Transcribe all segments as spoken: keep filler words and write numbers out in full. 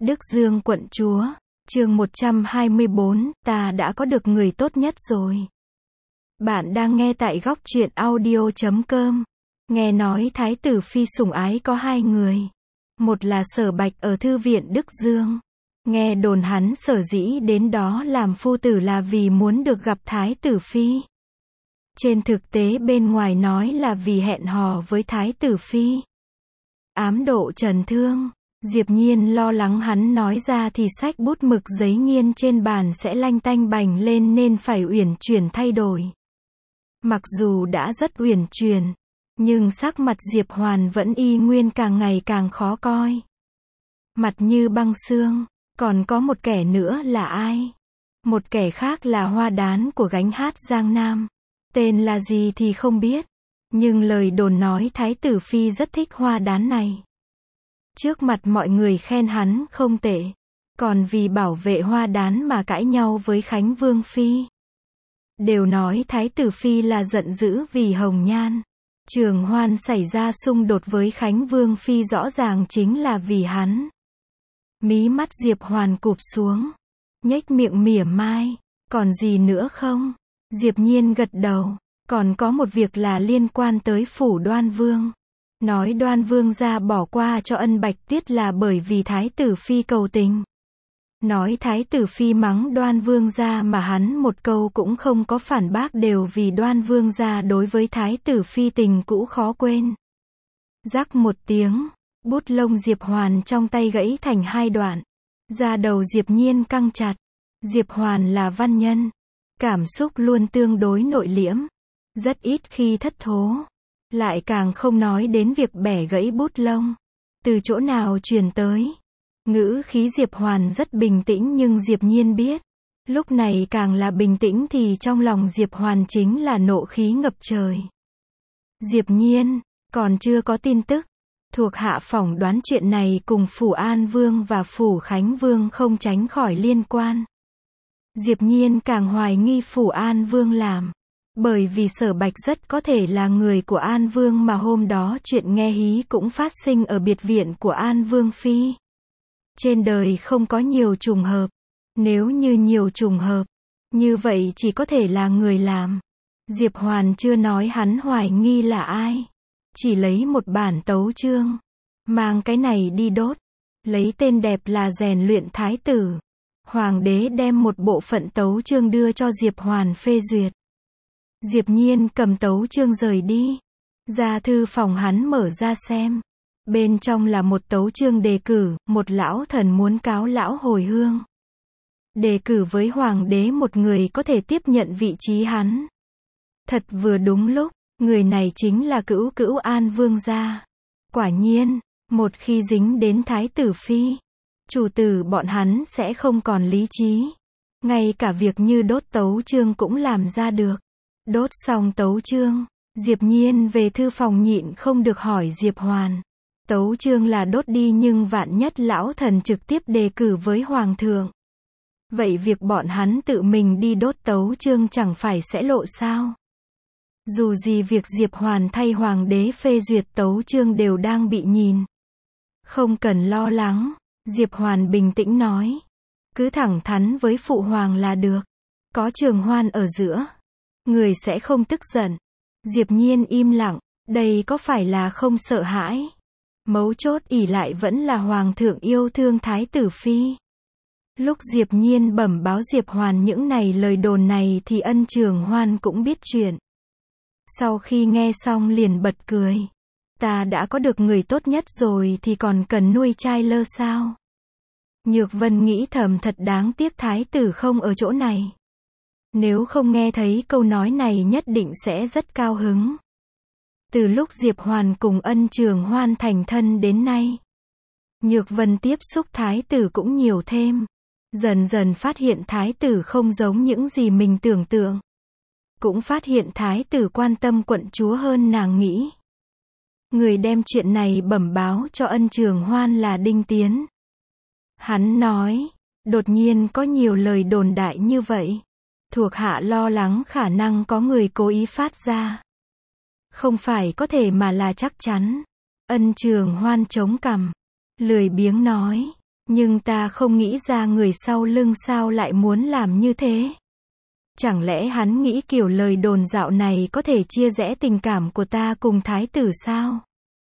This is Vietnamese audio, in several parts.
Đức Dương quận chúa, chương một trăm hai mươi bốn, ta đã có được người tốt nhất rồi. Bạn đang nghe tại góc truyện audio chấm com. Nghe nói Thái tử Phi sủng ái có hai người. Một là Sở Bạch ở Thư viện Đức Dương. Nghe đồn hắn sở dĩ đến đó làm phu tử là vì muốn được gặp Thái tử Phi. Trên thực tế bên ngoài nói là vì hẹn hò với Thái tử Phi. Ám độ Trần Thương. Diệp Nhiên lo lắng hắn nói ra thì sách bút mực giấy nghiên trên bàn sẽ lanh tanh bành lên nên phải uyển chuyển thay đổi. Mặc dù đã rất uyển chuyển, nhưng sắc mặt Diệp Hoàn vẫn y nguyên càng ngày càng khó coi. Mặt như băng xương. Còn có một kẻ nữa là ai? Một kẻ khác là Hoa Đán của gánh hát Giang Nam. Tên là gì thì không biết. Nhưng lời đồn nói Thái tử Phi rất thích Hoa Đán này. Trước mặt mọi người khen hắn không tệ. Còn vì bảo vệ Hoa Đán mà cãi nhau với Khánh Vương Phi. Đều nói Thái tử Phi là giận dữ vì Hồng Nhan. Trường Hoan xảy ra xung đột với Khánh Vương Phi rõ ràng chính là vì hắn. Mí mắt Diệp Hoàn cụp xuống. Nhếch miệng mỉa mai. Còn gì nữa không? Diệp Nhiên gật đầu. Còn có một việc là liên quan tới phủ Đoan Vương. Nói Đoan Vương gia bỏ qua cho Ân Bạch Tuyết là bởi vì Thái tử Phi cầu tình. Nói Thái tử Phi mắng Đoan Vương gia mà hắn một câu cũng không có phản bác đều vì Đoan Vương gia đối với Thái tử Phi tình cũ khó quên. Rắc một tiếng, bút lông Diệp Hoàn trong tay gãy thành hai đoạn. Da đầu Diệp Nhiên căng chặt. Diệp Hoàn là văn nhân. Cảm xúc luôn tương đối nội liễm. Rất ít khi thất thố. Lại càng không nói đến việc bẻ gãy bút lông. Từ chỗ nào truyền tới. Ngữ khí Diệp Hoàn rất bình tĩnh nhưng Diệp Nhiên biết. Lúc này càng là bình tĩnh thì trong lòng Diệp Hoàn chính là nộ khí ngập trời. Diệp Nhiên, còn chưa có tin tức. Thuộc hạ phỏng đoán chuyện này cùng Phủ An Vương và Phủ Khánh Vương không tránh khỏi liên quan. Diệp Nhiên càng hoài nghi Phủ An Vương làm. Bởi vì Sở Bạch rất có thể là người của An Vương mà hôm đó chuyện nghe hí cũng phát sinh ở biệt viện của An Vương Phi. Trên đời không có nhiều trùng hợp. Nếu như nhiều trùng hợp, như vậy chỉ có thể là người làm. Diệp Hoàn chưa nói hắn hoài nghi là ai. Chỉ lấy một bản tấu chương. Mang cái này đi đốt. Lấy tên đẹp là rèn luyện thái tử. Hoàng đế đem một bộ phận tấu chương đưa cho Diệp Hoàn phê duyệt. Diệp Nhiên cầm tấu chương rời đi. Ra thư phòng hắn mở ra xem. Bên trong là một tấu chương đề cử, một lão thần muốn cáo lão hồi hương. Đề cử với hoàng đế một người có thể tiếp nhận vị trí hắn. Thật vừa đúng lúc, người này chính là cữu cữu An Vương gia. Quả nhiên, một khi dính đến Thái tử Phi, chủ tử bọn hắn sẽ không còn lý trí. Ngay cả việc như đốt tấu chương cũng làm ra được. Đốt xong tấu chương, Diệp Nhiên về thư phòng nhịn không được hỏi Diệp Hoàn. Tấu chương là đốt đi nhưng vạn nhất lão thần trực tiếp đề cử với hoàng thượng. Vậy việc bọn hắn tự mình đi đốt tấu chương chẳng phải sẽ lộ sao? Dù gì việc Diệp Hoàn thay hoàng đế phê duyệt tấu chương đều đang bị nhìn. Không cần lo lắng, Diệp Hoàn bình tĩnh nói. Cứ thẳng thắn với phụ hoàng là được. Có Trường Hoan ở giữa. Người sẽ không tức giận. Diệp Nhiên im lặng. Đây có phải là không sợ hãi? Mấu chốt ỷ lại vẫn là hoàng thượng yêu thương Thái tử Phi. Lúc Diệp Nhiên bẩm báo Diệp Hoàn những này lời đồn này thì Ân Trường Hoan cũng biết chuyện. Sau khi nghe xong liền bật cười. Ta đã có được người tốt nhất rồi thì còn cần nuôi trai lơ sao? Nhược Vân nghĩ thầm thật đáng tiếc Thái tử không ở chỗ này. Nếu không nghe thấy câu nói này nhất định sẽ rất cao hứng. Từ lúc Diệp Hoàn cùng Ân Trường Hoan thành thân đến nay, Nhược Vân tiếp xúc Thái tử cũng nhiều thêm. Dần dần phát hiện Thái tử không giống những gì mình tưởng tượng. Cũng phát hiện Thái tử quan tâm quận chúa hơn nàng nghĩ. Người đem chuyện này bẩm báo cho Ân Trường Hoan là Đinh Tiến. Hắn nói, đột nhiên có nhiều lời đồn đại như vậy. Thuộc hạ lo lắng khả năng có người cố ý phát ra. Không phải có thể mà là chắc chắn. Ân Trường Hoan chống cằm. Lười biếng nói. Nhưng ta không nghĩ ra người sau lưng sao lại muốn làm như thế. Chẳng lẽ hắn nghĩ kiểu lời đồn dạo này có thể chia rẽ tình cảm của ta cùng thái tử sao?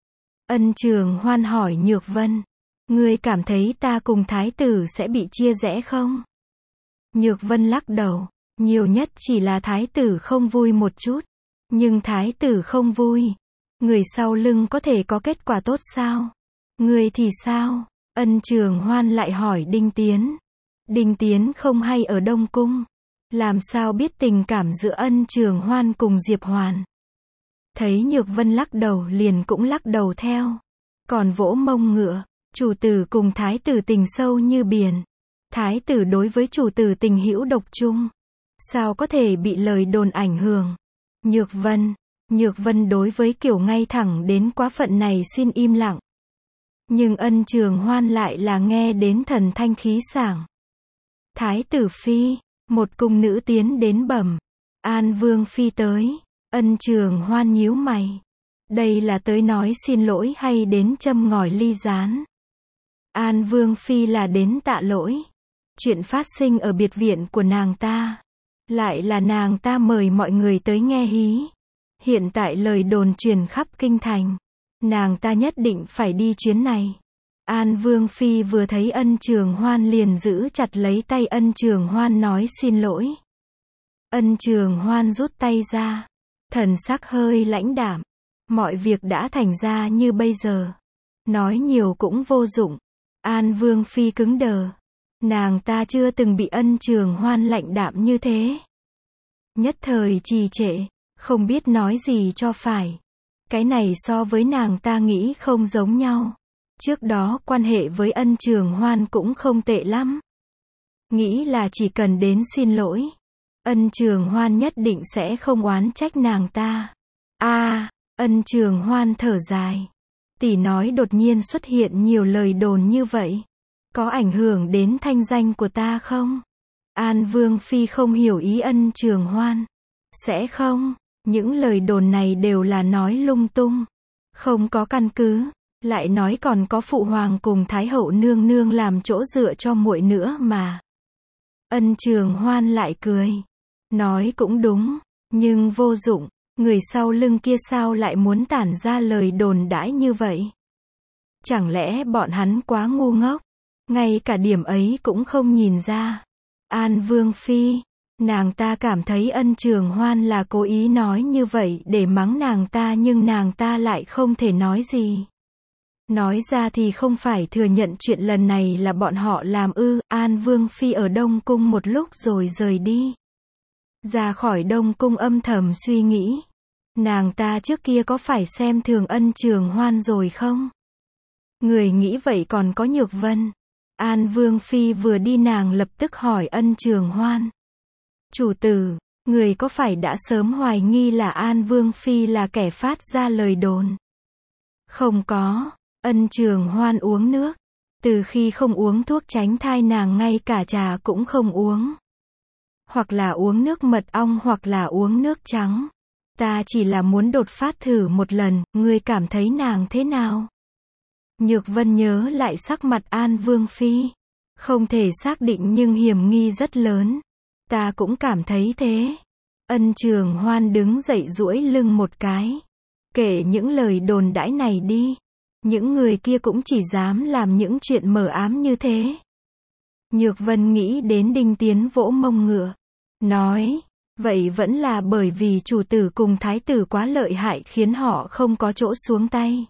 Ân Trường Hoan hỏi Nhược Vân. Ngươi cảm thấy ta cùng thái tử sẽ bị chia rẽ không? Nhược Vân lắc đầu. Nhiều nhất chỉ là thái tử không vui một chút. Nhưng thái tử không vui. Người sau lưng có thể có kết quả tốt sao? Ngươi thì sao? Ân Trường Hoan lại hỏi Đinh Tiến. Đinh Tiến không hay ở Đông Cung. Làm sao biết tình cảm giữa Ân Trường Hoan cùng Diệp Hoàn? Thấy Nhược Vân lắc đầu liền cũng lắc đầu theo. Còn vỗ mông ngựa. Chủ tử cùng thái tử tình sâu như biển. Thái tử đối với chủ tử tình hữu độc chung. Sao có thể bị lời đồn ảnh hưởng? Nhược Vân. Nhược Vân đối với kiểu ngay thẳng đến quá phận này xin im lặng. Nhưng Ân Trường Hoan lại là nghe đến thần thanh khí sảng. Thái tử phi. Một cung nữ tiến đến bẩm. An Vương phi tới. Ân Trường Hoan nhíu mày. Đây là tới nói xin lỗi hay đến châm ngòi ly gián? An Vương phi là đến tạ lỗi. Chuyện phát sinh ở biệt viện của nàng ta. Lại là nàng ta mời mọi người tới nghe hí. Hiện tại lời đồn truyền khắp kinh thành. Nàng ta nhất định phải đi chuyến này. An Vương phi vừa thấy Ân Trường Hoan liền giữ chặt lấy tay Ân Trường Hoan nói xin lỗi. Ân Trường Hoan rút tay ra. Thần sắc hơi lãnh đạm. Mọi việc đã thành ra như bây giờ. Nói nhiều cũng vô dụng. An Vương phi cứng đờ. Nàng ta chưa từng bị Ân Trường Hoan lạnh đạm như thế. Nhất thời trì trệ. Không biết nói gì cho phải. Cái này so với nàng ta nghĩ không giống nhau. Trước đó quan hệ với Ân Trường Hoan cũng không tệ lắm. Nghĩ là chỉ cần đến xin lỗi. Ân Trường Hoan nhất định sẽ không oán trách nàng ta. A, à, Ân Trường Hoan thở dài. Tỷ nói đột nhiên xuất hiện nhiều lời đồn như vậy. Có ảnh hưởng đến thanh danh của ta không? An Vương phi không hiểu ý Ân Trường Hoan. Sẽ không, những lời đồn này đều là nói lung tung. Không có căn cứ. Lại nói còn có phụ hoàng cùng thái hậu nương nương làm chỗ dựa cho muội nữa mà. Ân Trường Hoan lại cười. Nói cũng đúng, nhưng vô dụng, người sau lưng kia sao lại muốn tản ra lời đồn đãi như vậy? Chẳng lẽ bọn hắn quá ngu ngốc, ngay cả điểm ấy cũng không nhìn ra? An Vương phi, nàng ta cảm thấy Ân Trường Hoan là cố ý nói như vậy để mắng nàng ta nhưng nàng ta lại không thể nói gì. Nói ra thì không phải thừa nhận chuyện lần này là bọn họ làm ư? An Vương phi ở Đông Cung một lúc rồi rời đi. Ra khỏi Đông Cung âm thầm suy nghĩ. Nàng ta trước kia có phải xem thường Ân Trường Hoan rồi không? Người nghĩ vậy còn có Nhược Vân. An Vương phi vừa đi nàng lập tức hỏi Ân Trường Hoan. Chủ tử, người có phải đã sớm hoài nghi là An Vương phi là kẻ phát ra lời đồn? Không có. Ân Trường Hoan uống nước. Từ khi không uống thuốc tránh thai nàng ngay cả trà cũng không uống. Hoặc là uống nước mật ong hoặc là uống nước trắng. Ta chỉ là muốn đột phát thử một lần, ngươi cảm thấy nàng thế nào? Nhược Vân nhớ lại sắc mặt An Vương phi. Không thể xác định nhưng hiểm nghi rất lớn. Ta cũng cảm thấy thế. Ân Trường Hoan đứng dậy duỗi lưng một cái. Kể những lời đồn đãi này đi. Những người kia cũng chỉ dám làm những chuyện mờ ám như thế. Nhược Vân nghĩ đến Đinh Tiến vỗ mông ngựa. Nói, vậy vẫn là bởi vì chủ tử cùng thái tử quá lợi hại khiến họ không có chỗ xuống tay.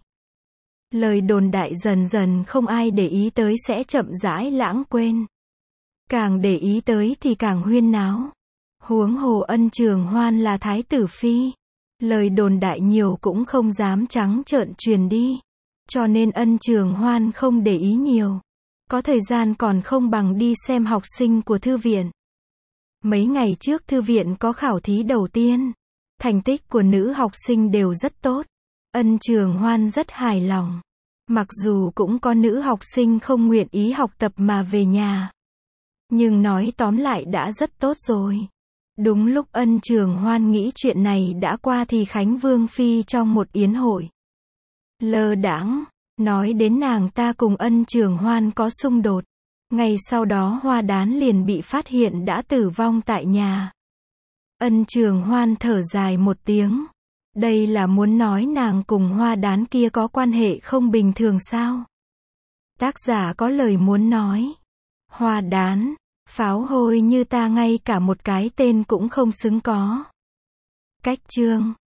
Lời đồn đại dần dần không ai để ý tới sẽ chậm rãi lãng quên. Càng để ý tới thì càng huyên náo. Huống hồ Ân Trường Hoan là thái tử phi. Lời đồn đại nhiều cũng không dám trắng trợn truyền đi. Cho nên Ân Trường Hoan không để ý nhiều. Có thời gian còn không bằng đi xem học sinh của thư viện. Mấy ngày trước thư viện có khảo thí đầu tiên. Thành tích của nữ học sinh đều rất tốt. Ân Trường Hoan rất hài lòng. Mặc dù cũng có nữ học sinh không nguyện ý học tập mà về nhà. Nhưng nói tóm lại đã rất tốt rồi. Đúng lúc Ân Trường Hoan nghĩ chuyện này đã qua thì Khánh Vương phi trong một yến hội. Lơ đãng, Nói đến nàng ta cùng Ân Trường Hoan có xung đột. Ngay sau đó Hoa Đán liền bị phát hiện đã tử vong tại nhà. Ân Trường Hoan thở dài một tiếng. Đây là muốn nói nàng cùng Hoa Đán kia có quan hệ không bình thường sao? Tác giả có lời muốn nói. Hoa Đán, pháo hôi như ta ngay cả một cái tên cũng không xứng có. Cách chương